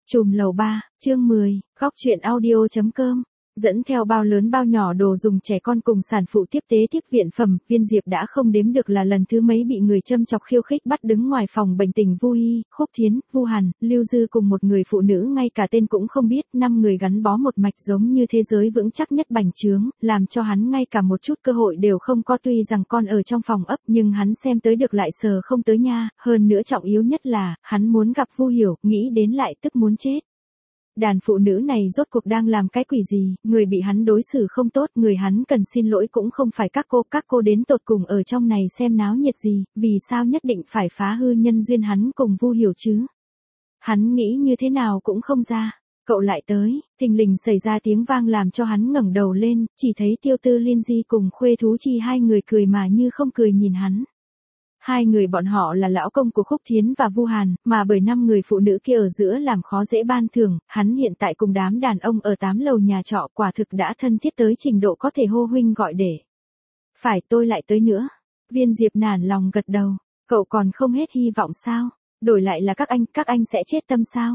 Chùm lầu 3, chương 10, góc truyện audio.com. Dẫn theo bao lớn bao nhỏ đồ dùng trẻ con cùng sản phụ tiếp tế tiếp viện phẩm, Viên Diệp đã không đếm được là lần thứ mấy bị người châm chọc khiêu khích bắt đứng ngoài phòng bệnh tình Vu Hi, Khúc Thiến, Vu Hàn, Lưu Dư cùng một người phụ nữ ngay cả tên cũng không biết, 5 người gắn bó một mạch giống như thế giới vững chắc nhất bành trướng, làm cho hắn ngay cả một chút cơ hội đều không có, tuy rằng con ở trong phòng ấp nhưng hắn xem tới được lại sờ không tới nha, hơn nữa trọng yếu nhất là, hắn muốn gặp Vu Hiểu, nghĩ đến lại tức muốn chết. Đàn phụ nữ này rốt cuộc đang làm cái quỷ gì, người bị hắn đối xử không tốt, người hắn cần xin lỗi cũng không phải các cô đến tột cùng ở trong này xem náo nhiệt gì, vì sao nhất định phải phá hư nhân duyên hắn cùng Vu Hiểu chứ? Hắn nghĩ như thế nào cũng không ra. Cậu lại tới, thình lình xảy ra tiếng vang làm cho hắn ngẩng đầu lên, chỉ thấy Tiêu Tư Liên Di cùng Khuê Thú Chi hai người cười mà như không cười nhìn hắn. Hai người bọn họ là lão công của Khúc Thiến và Vu Hàn, mà bởi 5 người phụ nữ kia ở giữa làm khó dễ ban thưởng, hắn hiện tại cùng đám đàn ông ở 8 lầu nhà trọ quả thực đã thân thiết tới trình độ có thể hô huynh gọi để. Phải, tôi lại tới nữa. Viên Diệp nản lòng gật đầu, cậu còn không hết hy vọng sao? Đổi lại là các anh sẽ chết tâm sao?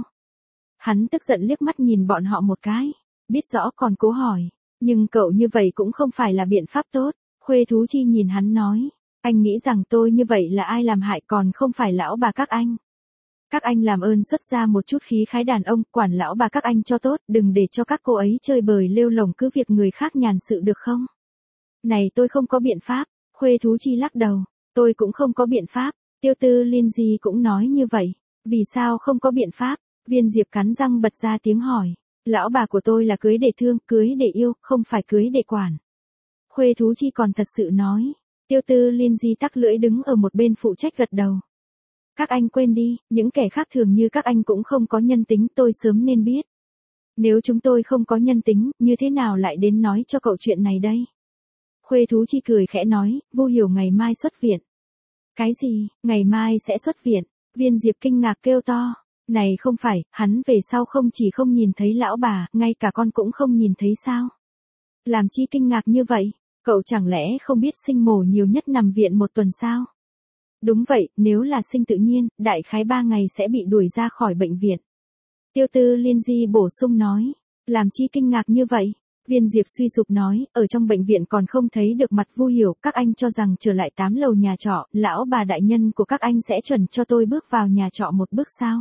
Hắn tức giận liếc mắt nhìn bọn họ một cái, biết rõ còn cố hỏi, nhưng cậu như vậy cũng không phải là biện pháp tốt. Khuê Thú Chi nhìn hắn nói. Anh nghĩ rằng tôi như vậy là ai làm hại còn không phải lão bà các anh. Các anh làm ơn xuất ra một chút khí khái đàn ông, quản lão bà các anh cho tốt, đừng để cho các cô ấy chơi bời lêu lổng cứ việc người khác nhàn sự được không? Này tôi không có biện pháp, Khuê Thú Chi lắc đầu, tôi cũng không có biện pháp, Tiêu Tư Liên Di cũng nói như vậy. Vì sao không có biện pháp? Viên Diệp cắn răng bật ra tiếng hỏi. Lão bà của tôi là cưới để thương, cưới để yêu, không phải cưới để quản. Khuê Thú Chi còn thật sự nói. Tiêu Tư Liên Di tắc lưỡi đứng ở một bên phụ trách gật đầu. Các anh quên đi, những kẻ khác thường như các anh cũng không có nhân tính, tôi sớm nên biết. Nếu chúng tôi không có nhân tính, như thế nào lại đến nói cho cậu chuyện này đây? Khuê Thú Chi cười khẽ nói, Vu Hiểu ngày mai xuất viện. Cái gì, ngày mai sẽ xuất viện? Viên Diệp kinh ngạc kêu to. Này không phải, hắn về sau không chỉ không nhìn thấy lão bà, ngay cả con cũng không nhìn thấy sao? Làm chi kinh ngạc như vậy? Cậu chẳng lẽ không biết sinh mổ nhiều nhất nằm viện 1 tuần sao? Đúng vậy, nếu là sinh tự nhiên, đại khái 3 ngày sẽ bị đuổi ra khỏi bệnh viện. Tiêu Tư Liên Di bổ sung nói, làm chi kinh ngạc như vậy? Viên Diệp suy sụp nói, ở trong bệnh viện còn không thấy được mặt Vu Hiểu, các anh cho rằng trở lại 8 lầu nhà trọ, lão bà đại nhân của các anh sẽ chuẩn cho tôi bước vào nhà trọ một bước sao?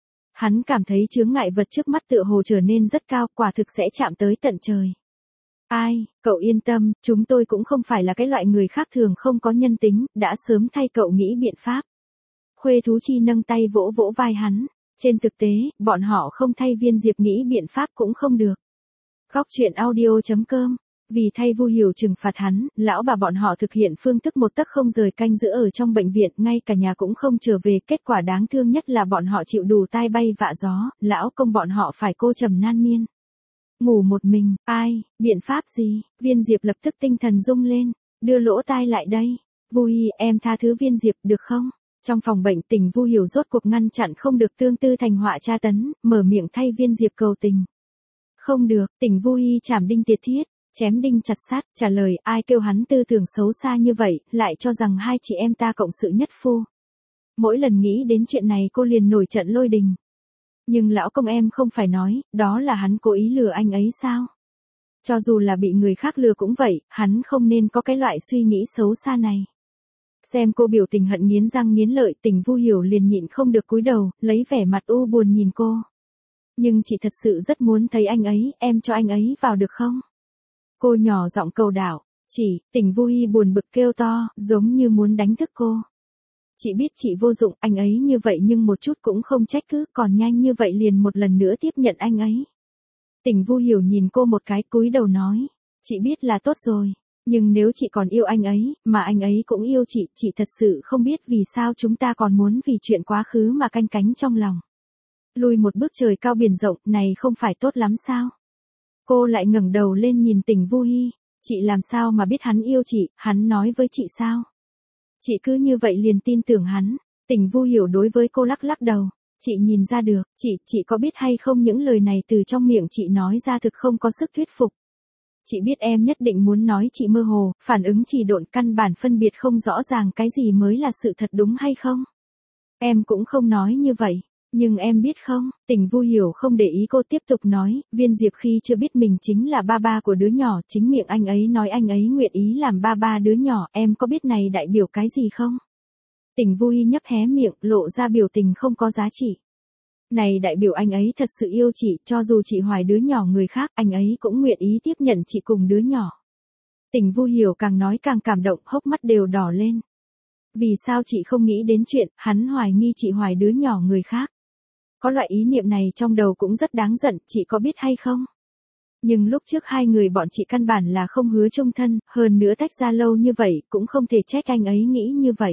Hắn cảm thấy chướng ngại vật trước mắt tựa hồ trở nên rất cao, quả thực sẽ chạm tới tận trời. Ai, cậu yên tâm, chúng tôi cũng không phải là cái loại người khác thường không có nhân tính, đã sớm thay cậu nghĩ biện pháp. Khuê Thú Chi nâng tay vỗ vỗ vai hắn, trên thực tế, bọn họ không thay Viên Diệp nghĩ biện pháp cũng không được. Góc truyện audio.com, vì thay Vu Hiểu trừng phạt hắn, lão bà bọn họ thực hiện phương thức một tấc không rời canh giữ ở trong bệnh viện, ngay cả nhà cũng không trở về, kết quả đáng thương nhất là bọn họ chịu đủ tai bay vạ gió, lão công bọn họ phải cô trầm nan miên. Ngủ một mình, ai, biện pháp gì? Viên Diệp lập tức tinh thần rung lên, đưa lỗ tai lại đây. Vu Hi, em tha thứ Viên Diệp được không? Trong phòng bệnh tình Vu Hiểu rốt cuộc ngăn chặn không được tương tư thành họa tra tấn, mở miệng thay Viên Diệp cầu tình. Không được, tỉnh Vu Hi chảm đinh tiệt thiết, chém đinh chặt sắt, trả lời ai kêu hắn tư tưởng xấu xa như vậy, lại cho rằng hai chị em ta cộng sự nhất phu. Mỗi lần nghĩ đến chuyện này cô liền nổi trận lôi đình. Nhưng lão công em không phải nói, đó là hắn cố ý lừa anh ấy sao? Cho dù là bị người khác lừa cũng vậy, hắn không nên có cái loại suy nghĩ xấu xa này. Xem cô biểu tình hận nghiến răng nghiến lợi, tình Vu Hiểu liền nhịn không được cúi đầu, lấy vẻ mặt u buồn nhìn cô. Nhưng chị thật sự rất muốn thấy anh ấy, em cho anh ấy vào được không? Cô nhỏ giọng cầu đảo, chị, tình Vu Hi buồn bực kêu to, giống như muốn đánh thức cô. Chị biết chị vô dụng, anh ấy như vậy nhưng một chút cũng không trách cứ, còn nhanh như vậy liền một lần nữa tiếp nhận anh ấy. Tình Vu Hiểu nhìn cô một cái cúi đầu nói, chị biết là tốt rồi, nhưng nếu chị còn yêu anh ấy, mà anh ấy cũng yêu chị thật sự không biết vì sao chúng ta còn muốn vì chuyện quá khứ mà canh cánh trong lòng. Lùi một bước trời cao biển rộng, này không phải tốt lắm sao? Cô lại ngẩng đầu lên nhìn tình Vu Hi, chị làm sao mà biết hắn yêu chị, hắn nói với chị sao? Chị cứ như vậy liền tin tưởng hắn. Tình Vu Hiểu đối với cô lắc lắc đầu. Chị nhìn ra được, chị có biết hay không những lời này từ trong miệng chị nói ra thực không có sức thuyết phục. Chị biết em nhất định muốn nói chị mơ hồ, phản ứng chỉ độn căn bản phân biệt không rõ ràng cái gì mới là sự thật đúng hay không. Em cũng không nói như vậy. Nhưng em biết không, Tình Vu Hiểu không để ý cô tiếp tục nói, Viên Diệp khi chưa biết mình chính là ba ba của đứa nhỏ, chính miệng anh ấy nói anh ấy nguyện ý làm ba ba đứa nhỏ, em có biết này đại biểu cái gì không? Tình Vu Hi nhấp hé miệng, lộ ra biểu tình không có giá trị. Này đại biểu anh ấy thật sự yêu chị, cho dù chị hoài đứa nhỏ người khác, anh ấy cũng nguyện ý tiếp nhận chị cùng đứa nhỏ. Tình Vu Hiểu càng nói càng cảm động, hốc mắt đều đỏ lên. Vì sao chị không nghĩ đến chuyện, hắn hoài nghi chị hoài đứa nhỏ người khác? Có loại ý niệm này trong đầu cũng rất đáng giận, chị có biết hay không? Nhưng lúc trước hai người bọn chị căn bản là không hứa chung thân, hơn nữa tách ra lâu như vậy, cũng không thể trách anh ấy nghĩ như vậy.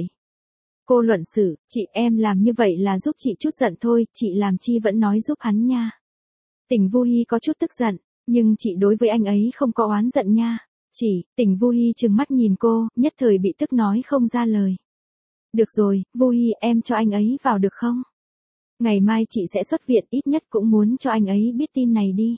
Cô luận xử, chị em làm như vậy là giúp chị chút giận thôi, chị làm chi vẫn nói giúp hắn nha. Tình Vu Hi có chút tức giận, nhưng chị đối với anh ấy không có oán giận nha. Tình Vu Hi trừng mắt nhìn cô, nhất thời bị tức nói không ra lời. Được rồi, Vu Hi em cho anh ấy vào được không? Ngày mai chị sẽ xuất viện, ít nhất cũng muốn cho anh ấy biết tin này đi.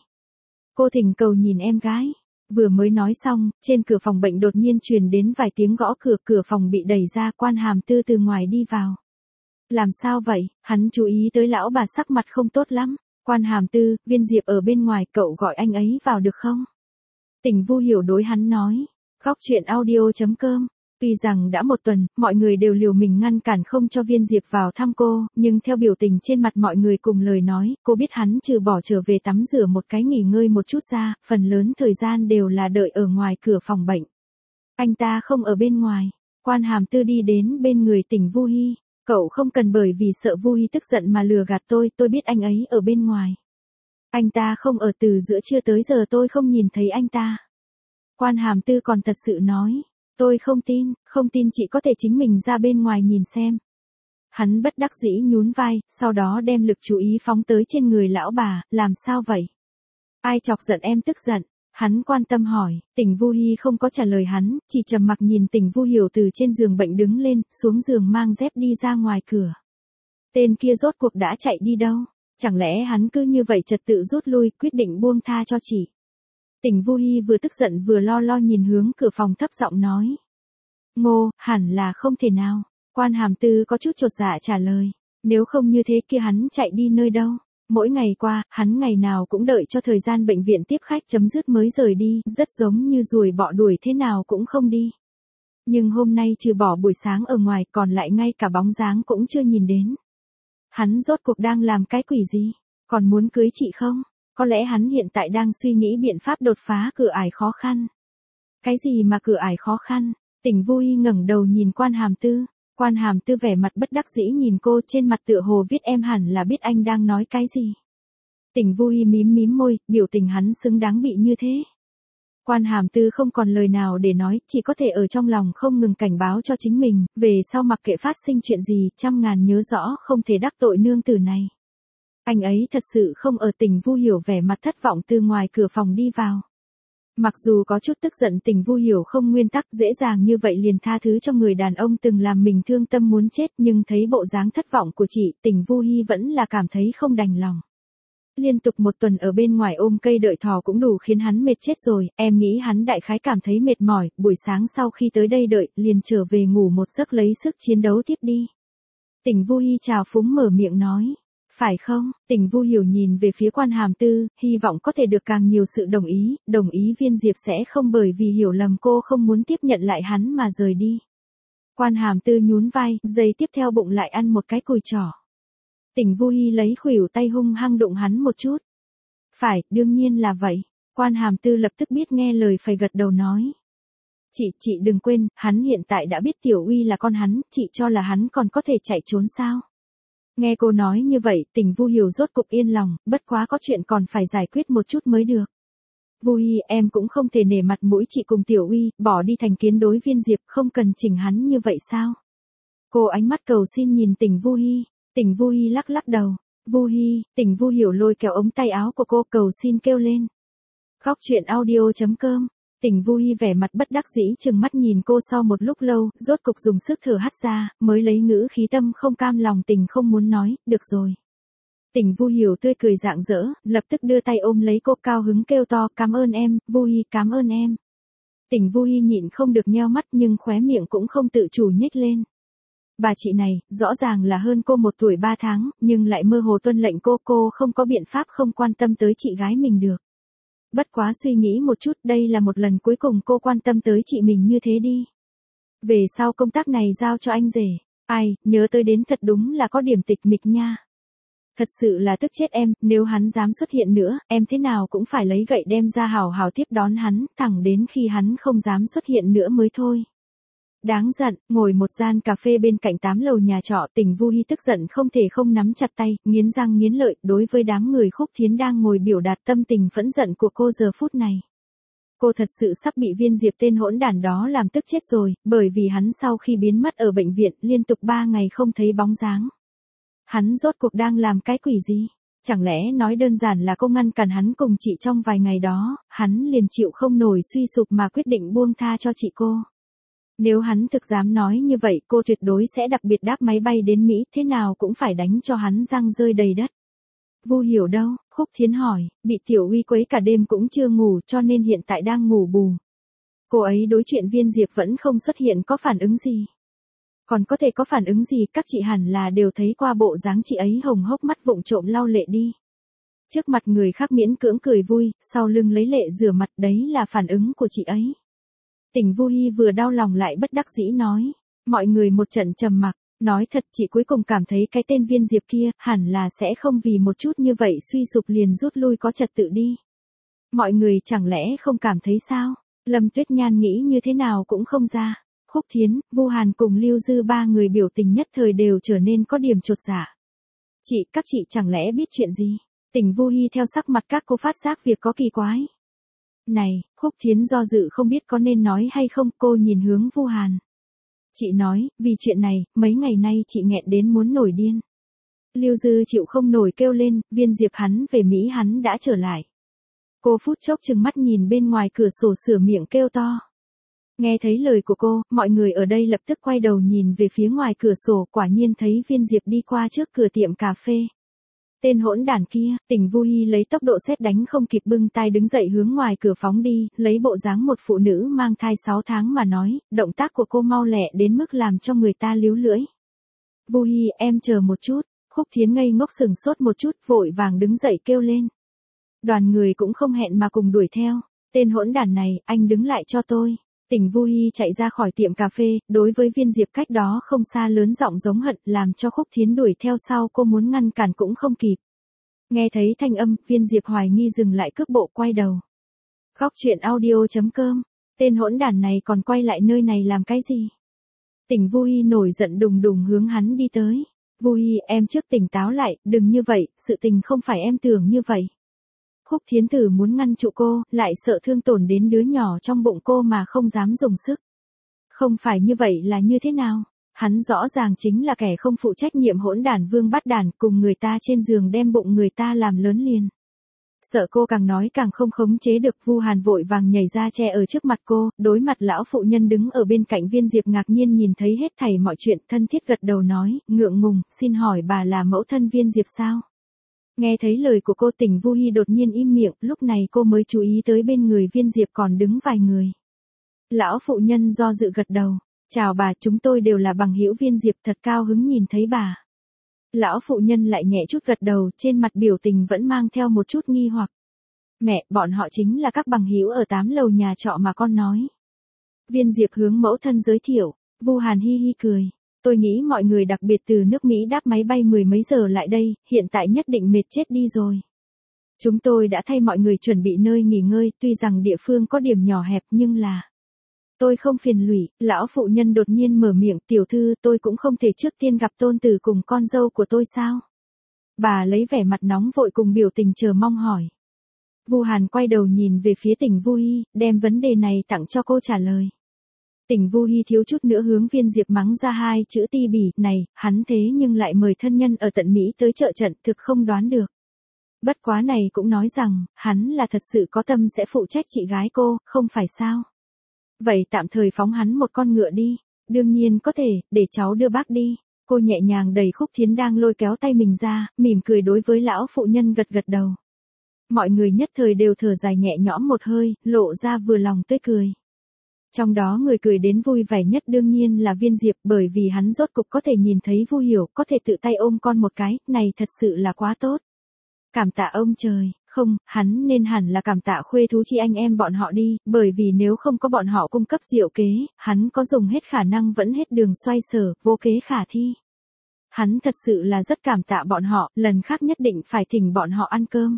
Cô thỉnh cầu nhìn em gái. Vừa mới nói xong, trên cửa phòng bệnh đột nhiên truyền đến vài tiếng gõ cửa, cửa phòng bị đẩy ra, Quan Hàm Tư từ ngoài đi vào. Làm sao vậy? Hắn chú ý tới lão bà sắc mặt không tốt lắm. Quan Hàm Tư, Viên Diệp ở bên ngoài, cậu gọi anh ấy vào được không? Tình Vu Hiểu đối hắn nói. Góc chuyện audio.com. Tuy rằng đã một tuần, mọi người đều liều mình ngăn cản không cho Viên Diệp vào thăm cô, nhưng theo biểu tình trên mặt mọi người cùng lời nói, cô biết hắn trừ bỏ trở về tắm rửa một cái nghỉ ngơi một chút ra, phần lớn thời gian đều là đợi ở ngoài cửa phòng bệnh. Anh ta không ở bên ngoài. Quan Hàm Tư đi đến bên người Tình Vu Hi. Cậu không cần bởi vì sợ Vu Hi tức giận mà lừa gạt tôi biết anh ấy ở bên ngoài. Anh ta không ở, từ giữa trưa tới giờ tôi không nhìn thấy anh ta. Quan Hàm Tư còn thật sự nói. Tôi không tin chị có thể chính mình ra bên ngoài nhìn xem. Hắn bất đắc dĩ nhún vai, sau đó đem lực chú ý phóng tới trên người lão bà, làm sao vậy? Ai chọc giận em tức giận? Hắn quan tâm hỏi, Tình Vu Hi không có trả lời hắn, chỉ trầm mặc nhìn Tình Vu Hiểu từ trên giường bệnh đứng lên, xuống giường mang dép đi ra ngoài cửa. Tên kia rốt cuộc đã chạy đi đâu? Chẳng lẽ hắn cứ như vậy trật tự rút lui, quyết định buông tha cho chị? Tình Vu Hi vừa tức giận vừa lo nhìn hướng cửa phòng, thấp giọng nói. Ngô, hẳn là không thể nào. Quan Hàm Tư có chút chột dạ trả lời. Nếu không như thế kia hắn chạy đi nơi đâu? Mỗi ngày qua, hắn ngày nào cũng đợi cho thời gian bệnh viện tiếp khách chấm dứt mới rời đi, rất giống như ruồi bọ đuổi thế nào cũng không đi. Nhưng hôm nay trừ bỏ buổi sáng ở ngoài, còn lại ngay cả bóng dáng cũng chưa nhìn đến. Hắn rốt cuộc đang làm cái quỷ gì? Còn muốn cưới chị không? Có lẽ hắn hiện tại đang suy nghĩ biện pháp đột phá cửa ải khó khăn. Cái gì mà cửa ải khó khăn? Tình Vu Hi ngẩng đầu nhìn Quan Hàm Tư. Quan Hàm Tư vẻ mặt bất đắc dĩ nhìn cô, trên mặt tựa hồ viết em hẳn là biết anh đang nói cái gì. Tình Vu Hi mím môi, biểu tình hắn xứng đáng bị như thế. Quan Hàm Tư không còn lời nào để nói, chỉ có thể ở trong lòng không ngừng cảnh báo cho chính mình, về sau mặc kệ phát sinh chuyện gì, trăm ngàn nhớ rõ không thể đắc tội nương tử này. Anh ấy thật sự không ở. Tình Vu Hiểu vẻ mặt thất vọng từ ngoài cửa phòng đi vào. Mặc dù có chút tức giận, Tình Vu Hiểu không nguyên tắc dễ dàng như vậy liền tha thứ cho người đàn ông từng làm mình thương tâm muốn chết, nhưng thấy bộ dáng thất vọng của chị, Tình Vu Hi vẫn là cảm thấy không đành lòng. Liên tục một tuần ở bên ngoài ôm cây đợi thỏ cũng đủ khiến hắn mệt chết rồi, em nghĩ hắn đại khái cảm thấy mệt mỏi, buổi sáng sau khi tới đây đợi, liền trở về ngủ một giấc lấy sức chiến đấu tiếp đi. Tình Vu Hi trào phúng mở miệng nói. Phải không? Tình Vu Hiểu nhìn về phía Quan Hàm Tư, hy vọng có thể được càng nhiều sự đồng ý Viên Diệp sẽ không bởi vì hiểu lầm cô không muốn tiếp nhận lại hắn mà rời đi. Quan Hàm Tư nhún vai, giây tiếp theo bụng lại ăn một cái cùi chỏ. Tình Vu Hi lấy khuỷu tay hung hăng đụng hắn một chút. Phải, đương nhiên là vậy. Quan Hàm Tư lập tức biết nghe lời phải gật đầu nói. Chị đừng quên, hắn hiện tại đã biết Tiểu Uy là con hắn, chị cho là hắn còn có thể chạy trốn sao? Nghe cô nói như vậy, Tình Vu Hiểu rốt cục yên lòng, bất quá có chuyện còn phải giải quyết một chút mới được. Vu Hi, em cũng không thể nể mặt mũi chị cùng Tiểu Uy, bỏ đi thành kiến đối Viên Diệp, không cần chỉnh hắn như vậy sao? Cô ánh mắt cầu xin nhìn Tình Vu Hi. Tình Vu Hi lắc đầu. Vu Hi, Tình Vu Hiểu lôi kéo ống tay áo của cô, cầu xin kêu lên. Góc chuyện audio.com. Tình Vu Hi vẻ mặt bất đắc dĩ chừng mắt nhìn cô, sau một lúc lâu, rốt cục dùng sức thở hắt ra, mới lấy ngữ khí tâm không cam lòng tình không muốn nói, được rồi. Tình Vu Hiểu tươi cười rạng rỡ, lập tức đưa tay ôm lấy cô, cao hứng kêu to, cảm ơn em, Vu Hi, cảm ơn em. Tình Vu Hi nhịn không được nheo mắt nhưng khóe miệng cũng không tự chủ nhếch lên. Bà chị này, rõ ràng là hơn cô 1 tuổi 3 tháng, nhưng lại mơ hồ tuân lệnh cô không có biện pháp không quan tâm tới chị gái mình được. Bất quá suy nghĩ một chút, đây là một lần cuối cùng cô quan tâm tới chị mình như thế đi. Về sau công tác này giao cho anh rể. Ai, nhớ tới đến thật đúng là có điểm tịch mịch nha. Thật sự là tức chết em, nếu hắn dám xuất hiện nữa, em thế nào cũng phải lấy gậy đem ra hào hào tiếp đón hắn, thẳng đến khi hắn không dám xuất hiện nữa mới thôi. Đáng giận, ngồi một gian cà phê bên cạnh 8 lầu nhà trọ, Tình Vu Hi tức giận không thể không nắm chặt tay, nghiến răng nghiến lợi, đối với đám người Khúc Thiến đang ngồi biểu đạt tâm tình phẫn giận của cô giờ phút này. Cô thật sự sắp bị Viên Diệp tên hỗn đản đó làm tức chết rồi, bởi vì hắn sau khi biến mất ở bệnh viện, liên tục 3 ngày không thấy bóng dáng. Hắn rốt cuộc đang làm cái quỷ gì? Chẳng lẽ nói đơn giản là cô ngăn cản hắn cùng chị trong vài ngày đó, hắn liền chịu không nổi suy sụp mà quyết định buông tha cho chị cô. Nếu hắn thực dám nói như vậy, cô tuyệt đối sẽ đặc biệt đáp máy bay đến Mỹ, thế nào cũng phải đánh cho hắn răng rơi đầy đất. Vu Hiểu đâu? Khúc Thiến hỏi, bị Tiểu Uy quấy cả đêm cũng chưa ngủ cho nên hiện tại đang ngủ bù. Cô ấy đối chuyện Viên Diệp vẫn không xuất hiện có phản ứng gì. Còn có thể có phản ứng gì, các chị hẳn là đều thấy qua bộ dáng chị ấy hồng hốc mắt vụng trộm lau lệ đi. Trước mặt người khác miễn cưỡng cười vui, sau lưng lấy lệ rửa mặt, đấy là phản ứng của chị ấy. Tình Vu Hi vừa đau lòng lại bất đắc dĩ nói. Mọi người một trận trầm mặc, nói thật chị cuối cùng cảm thấy cái tên Viên Diệp kia hẳn là sẽ không vì một chút như vậy suy sụp liền rút lui có trật tự đi. Mọi người chẳng lẽ không cảm thấy sao? Lâm Tuyết Nhan nghĩ như thế nào cũng không ra. Khúc Thiến, Vu Hàn cùng Lưu Dư ba người biểu tình nhất thời đều trở nên có điểm chột dạ. Các chị chẳng lẽ biết chuyện gì? Tình Vu Hi theo sắc mặt các cô phát giác việc có kỳ quái. Này, Khúc Thiến do dự không biết có nên nói hay không, cô nhìn hướng Vu Hàn. Chị nói, vì chuyện này, mấy ngày nay chị nghẹn đến muốn nổi điên. Lưu Dư chịu không nổi kêu lên, Viên Diệp hắn về Mỹ hắn đã trở lại. Cô phút chốc chừng mắt nhìn bên ngoài cửa sổ sửa miệng kêu to. Nghe thấy lời của cô, mọi người ở đây lập tức quay đầu nhìn về phía ngoài cửa sổ, quả nhiên thấy Viên Diệp đi qua trước cửa tiệm cà phê. Tên hỗn đản kia, Tình Vu Hi lấy tốc độ sét đánh không kịp bưng tay đứng dậy hướng ngoài cửa phóng đi, lấy bộ dáng một phụ nữ mang thai 6 tháng mà nói, động tác của cô mau lẹ đến mức làm cho người ta líu lưỡi. Vu Hi, em chờ một chút. Khúc Thiến ngây ngốc sừng sốt một chút, vội vàng đứng dậy kêu lên. Đoàn người cũng không hẹn mà cùng đuổi theo. Tên hỗn đản này, anh đứng lại cho tôi. Tình Vu Hi chạy ra khỏi tiệm cà phê, đối với Viên Diệp cách đó không xa lớn giọng giống hận, làm cho Khúc Thiến đuổi theo sau, cô muốn ngăn cản cũng không kịp. Nghe thấy thanh âm, Viên Diệp hoài nghi dừng lại cước bộ quay đầu. Góc truyện audio.com, tên hỗn đản này còn quay lại nơi này làm cái gì? Tình Vu Hi nổi giận đùng đùng hướng hắn đi tới. Vu Hi, em trước tỉnh táo lại, đừng như vậy, sự tình không phải em tưởng như vậy. Khúc Thiến Tử muốn ngăn trụ cô, lại sợ thương tổn đến đứa nhỏ trong bụng cô mà không dám dùng sức. Không phải như vậy là như thế nào? Hắn rõ ràng chính là kẻ không phụ trách nhiệm hỗn đản vương bắt đản, cùng người ta trên giường đem bụng người ta làm lớn liền. Sợ cô càng nói càng không khống chế được, Vu Hàn vội vàng nhảy ra che ở trước mặt cô, đối mặt lão phụ nhân đứng ở bên cạnh Viên Diệp ngạc nhiên nhìn thấy hết thảy mọi chuyện, thân thiết gật đầu nói, ngượng ngùng, xin hỏi bà là mẫu thân Viên Diệp sao? Nghe thấy lời của cô, Tình Vu Hi đột nhiên im miệng, lúc này cô mới chú ý tới bên người Viên Diệp còn đứng vài người. Lão phụ nhân do dự gật đầu, chào bà, chúng tôi đều là bằng hữu Viên Diệp, thật cao hứng nhìn thấy bà. Lão phụ nhân lại nhẹ chút gật đầu, trên mặt biểu tình vẫn mang theo một chút nghi hoặc. Mẹ, bọn họ chính là các bằng hữu ở 8 lầu nhà trọ mà con nói. Viên Diệp hướng mẫu thân giới thiệu, Vu Hàn hi hi cười. Tôi nghĩ mọi người đặc biệt từ nước Mỹ đáp máy bay 10 mấy giờ lại đây, hiện tại nhất định mệt chết đi rồi. Chúng tôi đã thay mọi người chuẩn bị nơi nghỉ ngơi, tuy rằng địa phương có điểm nhỏ hẹp nhưng là... Tôi không phiền lụy, lão phụ nhân đột nhiên mở miệng, tiểu thư, tôi cũng không thể trước tiên gặp tôn tử cùng con dâu của tôi sao? Bà lấy vẻ mặt nóng vội cùng biểu tình chờ mong hỏi. Vu Hàn quay đầu nhìn về phía Tình Vu Hi, đem vấn đề này tặng cho cô trả lời. Tình Vu Hi thiếu chút nữa hướng Viên Diệp mắng ra 2 chữ ti bỉ, này, hắn thế nhưng lại mời thân nhân ở tận Mỹ tới trợ trận, thực không đoán được. Bất quá này cũng nói rằng, hắn là thật sự có tâm sẽ phụ trách chị gái cô, không phải sao? Vậy tạm thời phóng hắn một con ngựa đi, đương nhiên có thể, để cháu đưa bác đi. Cô nhẹ nhàng đẩy Khúc Thiến đang lôi kéo tay mình ra, mỉm cười đối với lão phụ nhân gật gật đầu. Mọi người nhất thời đều thở dài nhẹ nhõm một hơi, lộ ra vừa lòng tươi cười. Trong đó người cười đến vui vẻ nhất đương nhiên là Viên Diệp, bởi vì hắn rốt cục có thể nhìn thấy Vu Hiểu, có thể tự tay ôm con một cái, này thật sự là quá tốt. Cảm tạ ông trời, không, hắn nên hẳn là cảm tạ Khuê Thú Chi anh em bọn họ đi, bởi vì nếu không có bọn họ cung cấp diệu kế, hắn có dùng hết khả năng vẫn hết đường xoay sở, vô kế khả thi. Hắn thật sự là rất cảm tạ bọn họ, lần khác nhất định phải thỉnh bọn họ ăn cơm.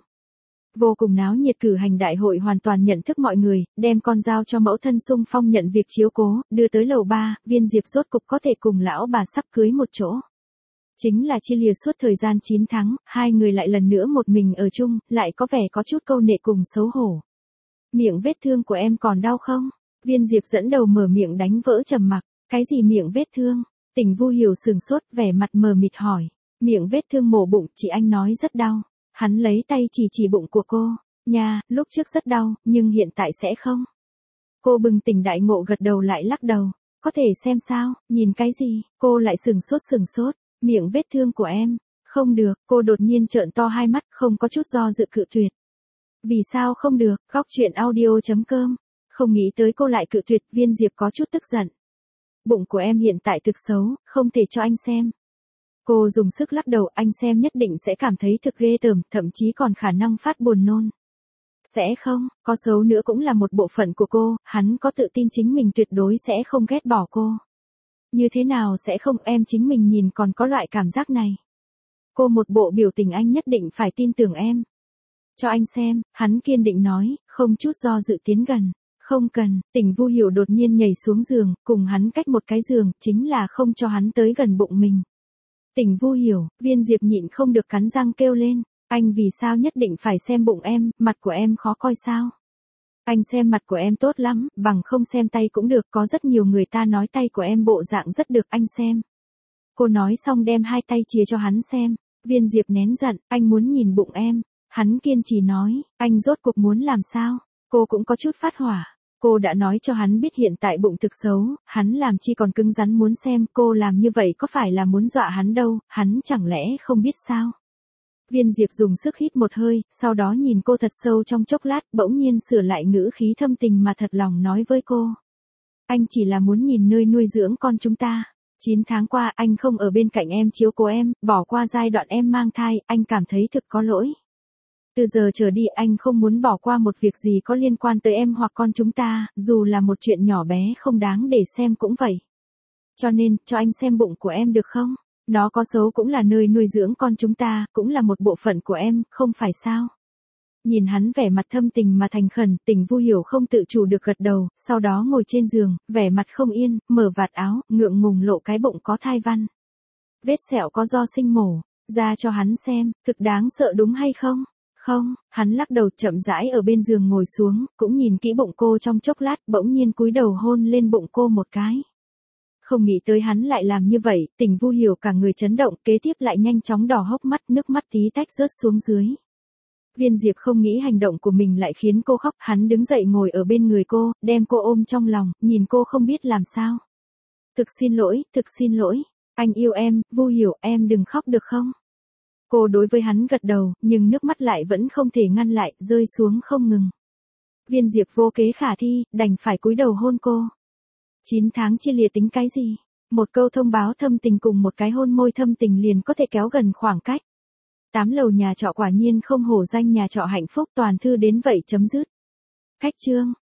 Vô cùng náo nhiệt cử hành đại hội hoàn toàn nhận thức mọi người, đem con dao cho mẫu thân xung phong nhận việc chiếu cố, đưa tới lầu 3, Viên Diệp rốt cục có thể cùng lão bà sắp cưới một chỗ. Chính là chia lìa suốt thời gian 9 tháng, hai người lại lần nữa một mình ở chung, lại có vẻ có chút câu nệ cùng xấu hổ. Miệng vết thương của em còn đau không? Viên Diệp dẫn đầu mở miệng đánh vỡ trầm mặc, cái gì miệng vết thương? Tỉnh Vu Hiểu sừng sốt, vẻ mặt mờ mịt hỏi, miệng vết thương mổ bụng, chị anh nói rất đau. Hắn lấy tay chỉ bụng của cô, nha, lúc trước rất đau, nhưng hiện tại sẽ không. Cô bừng tỉnh đại ngộ gật đầu lại lắc đầu, có thể xem sao, nhìn cái gì, cô lại sừng sốt, miệng vết thương của em, không được, cô đột nhiên trợn to hai mắt, không có chút do dự cự tuyệt. Vì sao không được, góc chuyện audio.com, không nghĩ tới cô lại cự tuyệt, Viên Diệp có chút tức giận. Bụng của em hiện tại thực xấu, không thể cho anh xem. Cô dùng sức lắc đầu, anh xem nhất định sẽ cảm thấy thực ghê tởm, thậm chí còn khả năng phát buồn nôn. Sẽ không, có xấu nữa cũng là một bộ phận của cô, hắn có tự tin chính mình tuyệt đối sẽ không ghét bỏ cô. Như thế nào sẽ không, em chính mình nhìn còn có loại cảm giác này. Cô một bộ biểu tình anh nhất định phải tin tưởng em. Cho anh xem, hắn kiên định nói, không chút do dự tiến gần. Không cần, Tỉnh Vu Hiểu đột nhiên nhảy xuống giường, cùng hắn cách một cái giường, chính là không cho hắn tới gần bụng mình. Tỉnh Vu Hiểu, Viên Diệp nhịn không được cắn răng kêu lên, anh vì sao nhất định phải xem bụng em, mặt của em khó coi sao? Anh xem mặt của em tốt lắm, bằng không xem tay cũng được, có rất nhiều người ta nói tay của em bộ dạng rất được, anh xem. Cô nói xong đem hai tay chìa cho hắn xem, Viên Diệp nén giận, anh muốn nhìn bụng em, hắn kiên trì nói, anh rốt cuộc muốn làm sao? Cô cũng có chút phát hỏa. Cô đã nói cho hắn biết hiện tại bụng thực xấu, hắn làm chi còn cứng rắn muốn xem, cô làm như vậy có phải là muốn dọa hắn đâu, hắn chẳng lẽ không biết sao. Viên Diệp dùng sức hít một hơi, sau đó nhìn cô thật sâu trong chốc lát, bỗng nhiên sửa lại ngữ khí thâm tình mà thật lòng nói với cô. Anh chỉ là muốn nhìn nơi nuôi dưỡng con chúng ta. 9 tháng qua anh không ở bên cạnh em chiếu cố em, bỏ qua giai đoạn em mang thai, anh cảm thấy thực có lỗi. Từ giờ trở đi anh không muốn bỏ qua một việc gì có liên quan tới em hoặc con chúng ta, dù là một chuyện nhỏ bé không đáng để xem cũng vậy. Cho nên, cho anh xem bụng của em được không? Nó có xấu cũng là nơi nuôi dưỡng con chúng ta, cũng là một bộ phận của em, không phải sao? Nhìn hắn vẻ mặt thâm tình mà thành khẩn, Tỉnh Vu Hiểu không tự chủ được gật đầu, sau đó ngồi trên giường, vẻ mặt không yên, mở vạt áo, ngượng ngùng lộ cái bụng có thai văn. Vết sẹo có do sinh mổ, ra cho hắn xem, thực đáng sợ đúng hay không? Không, hắn lắc đầu chậm rãi ở bên giường ngồi xuống, cũng nhìn kỹ bụng cô trong chốc lát, bỗng nhiên cúi đầu hôn lên bụng cô một cái. Không nghĩ tới hắn lại làm như vậy, Tỉnh Vu Hiểu cả người chấn động, kế tiếp lại nhanh chóng đỏ hốc mắt, nước mắt tí tách rớt xuống dưới. Viên Diệp không nghĩ hành động của mình lại khiến cô khóc, hắn đứng dậy ngồi ở bên người cô, đem cô ôm trong lòng, nhìn cô không biết làm sao. Thực xin lỗi, anh yêu em, Vu Hiểu, em đừng khóc được không? Cô đối với hắn gật đầu, nhưng nước mắt lại vẫn không thể ngăn lại, rơi xuống không ngừng. Viên Diệp vô kế khả thi, đành phải cúi đầu hôn cô. 9 tháng chia lìa tính cái gì? Một câu thông báo thâm tình cùng một cái hôn môi thâm tình liền có thể kéo gần khoảng cách. 8 lầu nhà trọ quả nhiên không hổ danh nhà trọ hạnh phúc, toàn thư đến vậy chấm dứt. Cách chương.